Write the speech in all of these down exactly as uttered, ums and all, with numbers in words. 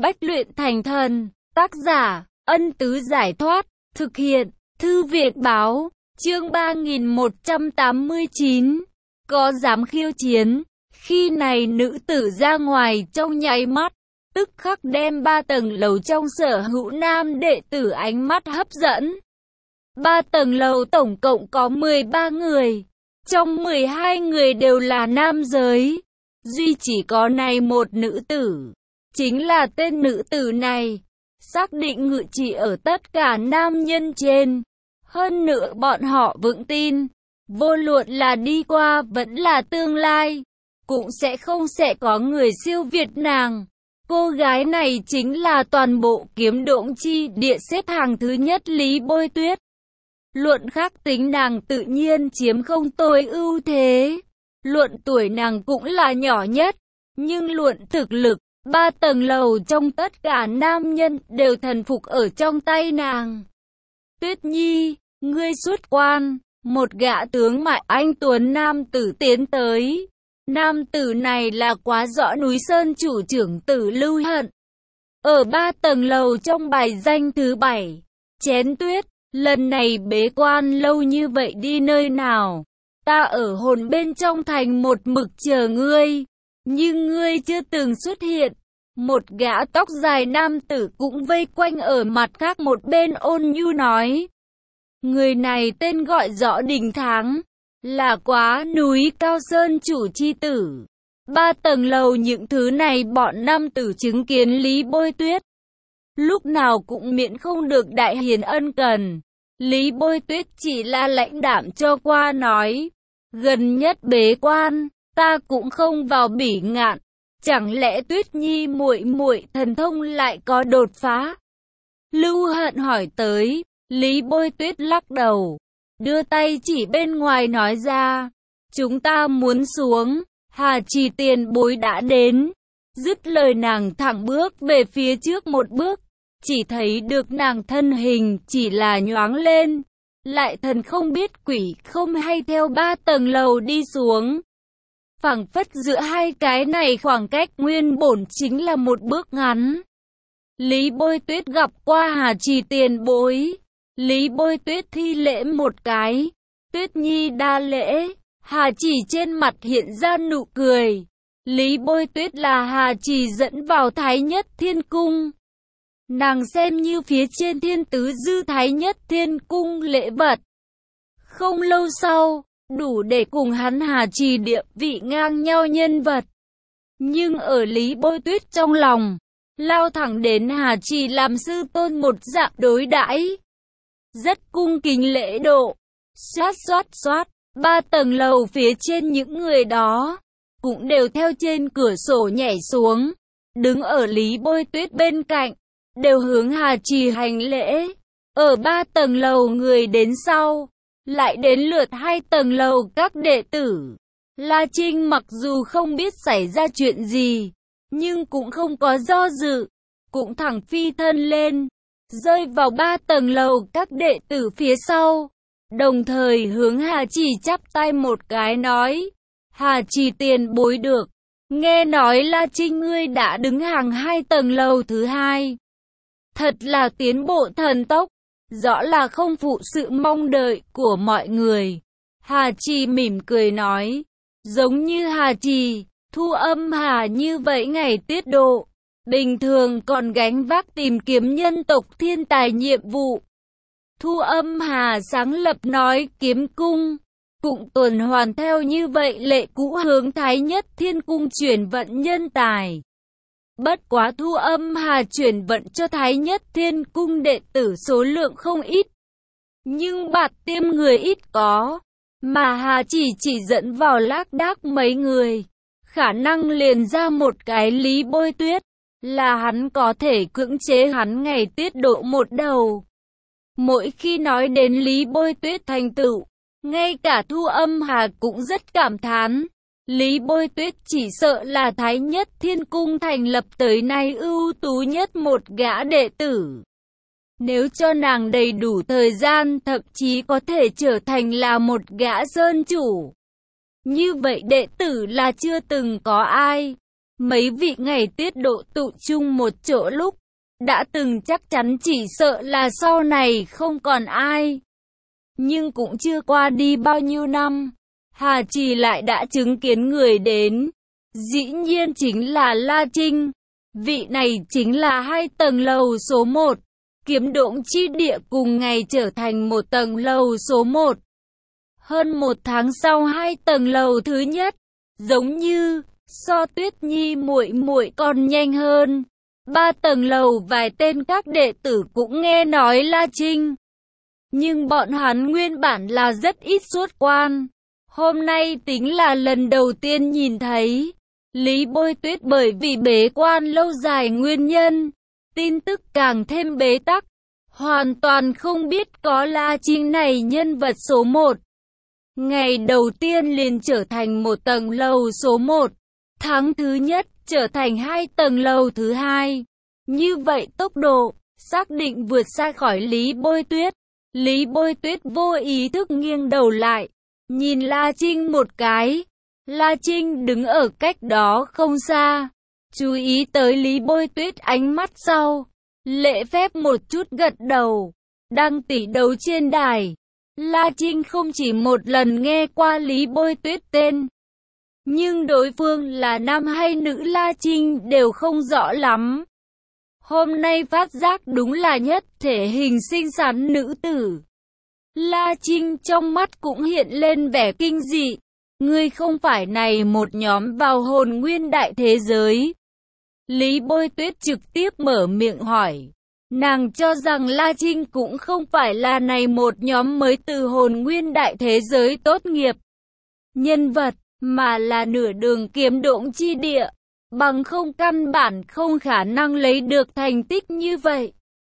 Bách luyện thành thần. Tác giả, Ân Tứ Giải Thoát. Thực hiện, Thư Viện Báo. Chương ba nghìn một trăm tám mươi chín. Có dám khiêu chiến. Khi này nữ tử ra ngoài trong nháy mắt, tức khắc đem ba tầng lầu trong sở hữu nam đệ tử ánh mắt hấp dẫn. Ba tầng lầu tổng cộng có mười ba người. Trong mười hai người đều là nam giới. Duy chỉ có này một nữ tử. Chính là tên nữ tử này. Xác định ngự trị ở tất cả nam nhân trên. Hơn nữa bọn họ vững tin. Vô luận là đi qua vẫn là tương lai. Cũng sẽ không sẽ có người siêu việt nàng. Cô gái này chính là toàn bộ kiếm độn chi địa xếp hàng thứ nhất Lý Bôi Tuyết. Luận khắc tính nàng tự nhiên chiếm không tối ưu thế. Luận tuổi nàng cũng là nhỏ nhất. Nhưng luận thực lực, ba tầng lầu trong tất cả nam nhân đều thần phục ở trong tay nàng. Tuyết Nhi, ngươi xuất quan. Một gã tướng mạo anh tuấn nam tử tiến tới. Nam tử này là Quá Rõ núi Sơn chủ trưởng tử Lưu Hận. Ở ba tầng lầu trong bài danh thứ bảy. Chén Tuyết, lần này bế quan lâu như vậy đi nơi nào? Ta ở hồn bên trong thành một mực chờ ngươi. Nhưng ngươi chưa từng xuất hiện. Một gã tóc dài nam tử cũng vây quanh ở mặt khác một bên ôn nhu nói. Người này tên gọi Rõ Đình Tháng. Là Quá núi Cao Sơn chủ chi tử. Ba tầng lầu những thứ này bọn nam tử chứng kiến Lý Bôi Tuyết. Lúc nào cũng miễn không được đại hiền ân cần. Lý Bôi Tuyết chỉ là lãnh đạm cho qua nói. Gần nhất bế quan, ta cũng không vào Bỉ Ngạn. Chẳng lẽ Tuyết Nhi muội muội thần thông lại có đột phá? Lưu Hận hỏi tới. Lý Bôi Tuyết lắc đầu. Đưa tay chỉ bên ngoài nói ra. Chúng ta muốn xuống. Hà Trì tiền bối đã đến. Dứt lời nàng thẳng bước về phía trước một bước. Chỉ thấy được nàng thân hình chỉ là nhoáng lên. Lại thần không biết quỷ không hay theo ba tầng lầu đi xuống. Phảng phất giữa hai cái này khoảng cách nguyên bổn chính là một bước ngắn. Lý Bôi Tuyết gặp qua Hà Trì tiền bối. Lý Bôi Tuyết thi lễ một cái. Tuyết Nhi đa lễ. Hà Trì trên mặt hiện ra nụ cười. Lý Bôi Tuyết là Hà Trì dẫn vào Thái Nhất Thiên Cung. Nàng xem như phía trên Thiên Tứ Dư Thái Nhất Thiên Cung lễ vật. Không lâu sau, đủ để cùng hắn Hà Trì địa vị ngang nhau nhân vật. Nhưng ở Lý Bôi Tuyết trong lòng, lao thẳng đến Hà Trì làm sư tôn một dạng đối đãi. Rất cung kính lễ độ. Xoát xoát xoát, ba tầng lầu phía trên những người đó cũng đều theo trên cửa sổ nhảy xuống, đứng ở Lý Bôi Tuyết bên cạnh, đều hướng Hà Trì hành lễ. Ở ba tầng lầu người đến sau, lại đến lượt hai tầng lầu các đệ tử. La Trinh mặc dù không biết xảy ra chuyện gì, nhưng cũng không có do dự, cũng thẳng phi thân lên, rơi vào ba tầng lầu các đệ tử phía sau, đồng thời hướng Hà Trì chắp tay một cái nói. Hà Trì tiền bối được, nghe nói La Trinh ngươi đã đứng hàng hai tầng lầu thứ hai. Thật là tiến bộ thần tốc, rõ là không phụ sự mong đợi của mọi người. Hà Trì mỉm cười nói, giống như Hà Trì, Thu Âm Hà như vậy ngày tiết độ. Bình thường còn gánh vác tìm kiếm nhân tộc thiên tài nhiệm vụ. Thu Âm Hà sáng lập nói kiếm cung, cũng tuần hoàn theo như vậy lệ cũ hướng Thái Nhất Thiên Cung chuyển vận nhân tài. Bất quá Thu Âm Hà chuyển vận cho Thái Nhất Thiên Cung đệ tử số lượng không ít. Nhưng bạt tiêm người ít có, mà Hà chỉ chỉ dẫn vào lác đác mấy người. Khả năng liền ra một cái Lý Bôi Tuyết. Là hắn có thể cưỡng chế hắn ngày tiết độ một đầu. Mỗi khi nói đến Lý Bôi Tuyết thành tựu, ngay cả Thu Âm Hà cũng rất cảm thán. Lý Bôi Tuyết chỉ sợ là Thái Nhất Thiên Cung thành lập tới nay ưu tú nhất một gã đệ tử. Nếu cho nàng đầy đủ thời gian, thậm chí có thể trở thành là một gã sơn chủ. Như vậy đệ tử là chưa từng có ai. Mấy vị ngày tiết độ tụ chung một chỗ lúc, đã từng chắc chắn chỉ sợ là sau này không còn ai. Nhưng cũng chưa qua đi bao nhiêu năm, Hà Trì lại đã chứng kiến người đến. Dĩ nhiên chính là La Trinh. Vị này chính là hai tầng lầu số một. Kiếm Độn Chi Địa cùng ngày trở thành một tầng lầu số một. Hơn một tháng sau hai tầng lầu thứ nhất, giống như so Tuyết Nhi muội muội còn nhanh hơn. Ba tầng lầu vài tên các đệ tử cũng nghe nói La Trinh. Nhưng bọn hắn nguyên bản là rất ít xuất quan. Hôm nay tính là lần đầu tiên nhìn thấy. Lý Bôi Tuyết bởi vì bế quan lâu dài nguyên nhân, tin tức càng thêm bế tắc. Hoàn toàn không biết có La Trinh này nhân vật số một. Ngày đầu tiên liền trở thành một tầng lầu số một. Tháng thứ nhất trở thành hai tầng lầu thứ hai. Như vậy tốc độ, xác định vượt xa khỏi Lý Bôi Tuyết. Lý Bôi Tuyết vô ý thức nghiêng đầu lại, nhìn La Trinh một cái. La Trinh đứng ở cách đó không xa, chú ý tới Lý Bôi Tuyết ánh mắt sau, lễ phép một chút gật đầu. Đang tỷ đấu trên đài, La Trinh không chỉ một lần nghe qua Lý Bôi Tuyết tên, nhưng đối phương là nam hay nữ La Trinh đều không rõ lắm. Hôm nay phát giác đúng là nhất thể hình xinh xắn nữ tử. La Trinh trong mắt cũng hiện lên vẻ kinh dị. Ngươi không phải này một nhóm vào hồn nguyên đại thế giới. Lý Bôi Tuyết trực tiếp mở miệng hỏi. Nàng cho rằng La Trinh cũng không phải là này một nhóm mới từ hồn nguyên đại thế giới tốt nghiệp nhân vật, mà là nửa đường kiếm độn chi địa. Bằng không căn bản không khả năng lấy được thành tích như vậy.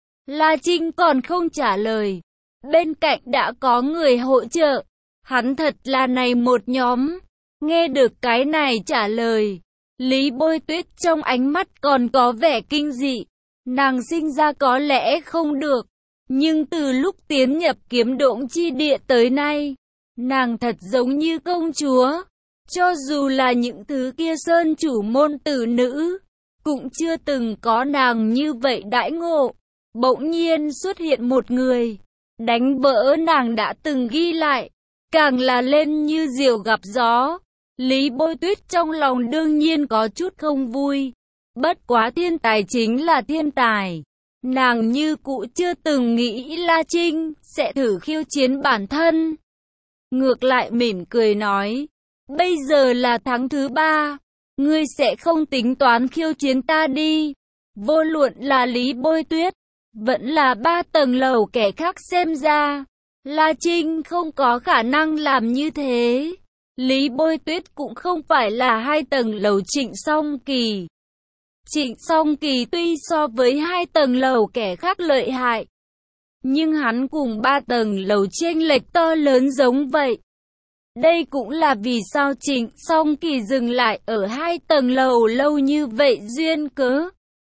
La Trinh còn không trả lời. Bên cạnh đã có người hỗ trợ. Hắn thật là này một nhóm. Nghe được cái này trả lời, Lý Bôi Tuyết trong ánh mắt còn có vẻ kinh dị. Nàng sinh ra có lẽ không được, nhưng từ lúc tiến nhập kiếm độn chi địa tới nay, nàng thật giống như công chúa. Cho dù là những thứ kia sơn chủ môn tử nữ, cũng chưa từng có nàng như vậy đãi ngộ. Bỗng nhiên xuất hiện một người, đánh vỡ nàng đã từng ghi lại, càng là lên như diều gặp gió. Lý Bôi Tuyết trong lòng đương nhiên có chút không vui. Bất quá thiên tài chính là thiên tài. Nàng như cũ chưa từng nghĩ La Trinh sẽ thử khiêu chiến bản thân. Ngược lại mỉm cười nói, bây giờ là tháng thứ ba, ngươi sẽ không tính toán khiêu chiến ta đi. Vô luận là Lý Bôi Tuyết, vẫn là ba tầng lầu kẻ khác xem ra, La Trinh không có khả năng làm như thế. Lý Bôi Tuyết cũng không phải là hai tầng lầu Trịnh Song Kỳ. Trịnh Song Kỳ tuy so với hai tầng lầu kẻ khác lợi hại, nhưng hắn cùng ba tầng lầu chênh lệch to lớn giống vậy. Đây cũng là vì sao Trịnh Song Kỳ dừng lại ở hai tầng lầu lâu như vậy duyên cớ.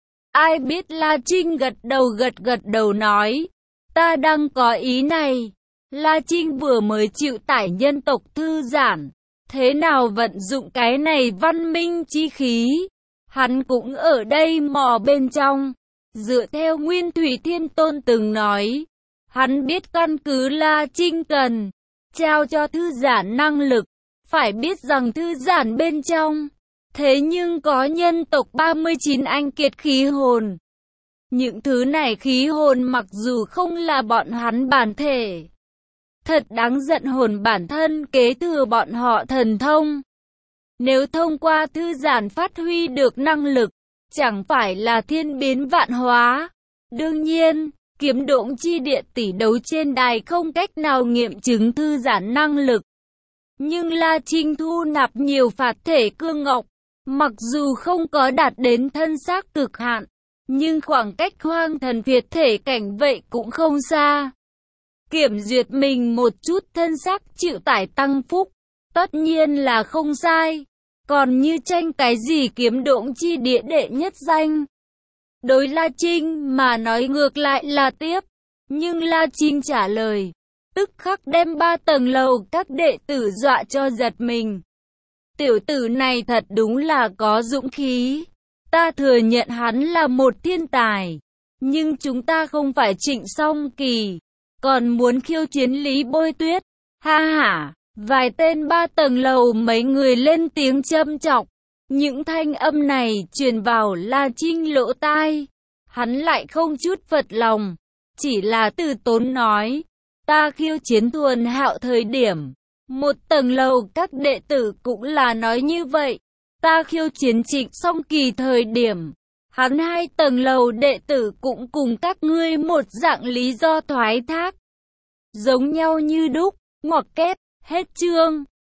Ai biết La Trinh gật đầu gật gật đầu nói, ta đang có ý này. La Trinh vừa mới chịu tải nhân tộc thư giãn, thế nào vận dụng cái này văn minh chi khí. Hắn cũng ở đây mò bên trong. Dựa theo Nguyên Thủy Thiên Tôn từng nói, hắn biết căn cứ La Trinh cần trao cho thư giãn năng lực, phải biết rằng thư giãn bên trong, thế nhưng có nhân tộc ba mươi chín anh kiệt khí hồn. Những thứ này khí hồn mặc dù không là bọn hắn bản thể, thật đáng giận hồn bản thân kế thừa bọn họ thần thông. Nếu thông qua thư giãn phát huy được năng lực, chẳng phải là thiên biến vạn hóa. Đương nhiên, kiếm độn chi địa tỷ đấu trên đài không cách nào nghiệm chứng thư giãn năng lực. Nhưng La Trinh thu nạp nhiều phạt thể cương ngọc, mặc dù không có đạt đến thân xác cực hạn, nhưng khoảng cách hoang thần việt thể cảnh vậy cũng không xa. Kiểm duyệt mình một chút thân xác chịu tải tăng phúc, tất nhiên là không sai. Còn như tranh cái gì kiếm độn chi địa đệ nhất danh, đối La Trinh mà nói ngược lại là tiếp. Nhưng La Trinh trả lời, tức khắc đem ba tầng lầu các đệ tử dọa cho giật mình. Tiểu tử này thật đúng là có dũng khí. Ta thừa nhận hắn là một thiên tài. Nhưng chúng ta không phải Trịnh Song Kỳ. Còn muốn khiêu chiến Lý Bôi Tuyết. Ha ha. Vài tên ba tầng lầu mấy người lên tiếng châm chọc. Những thanh âm này truyền vào La Trinh lỗ tai. Hắn lại không chút phật lòng. Chỉ là từ tốn nói. Ta khiêu chiến Thuần Hạo thời điểm. Một tầng lầu các đệ tử cũng là nói như vậy. Ta khiêu chiến Trịnh Song Kỳ thời điểm. Hắn hai tầng lầu đệ tử cũng cùng các ngươi một dạng lý do thoái thác. Giống nhau như đúc, ngoặc kép, hết chương.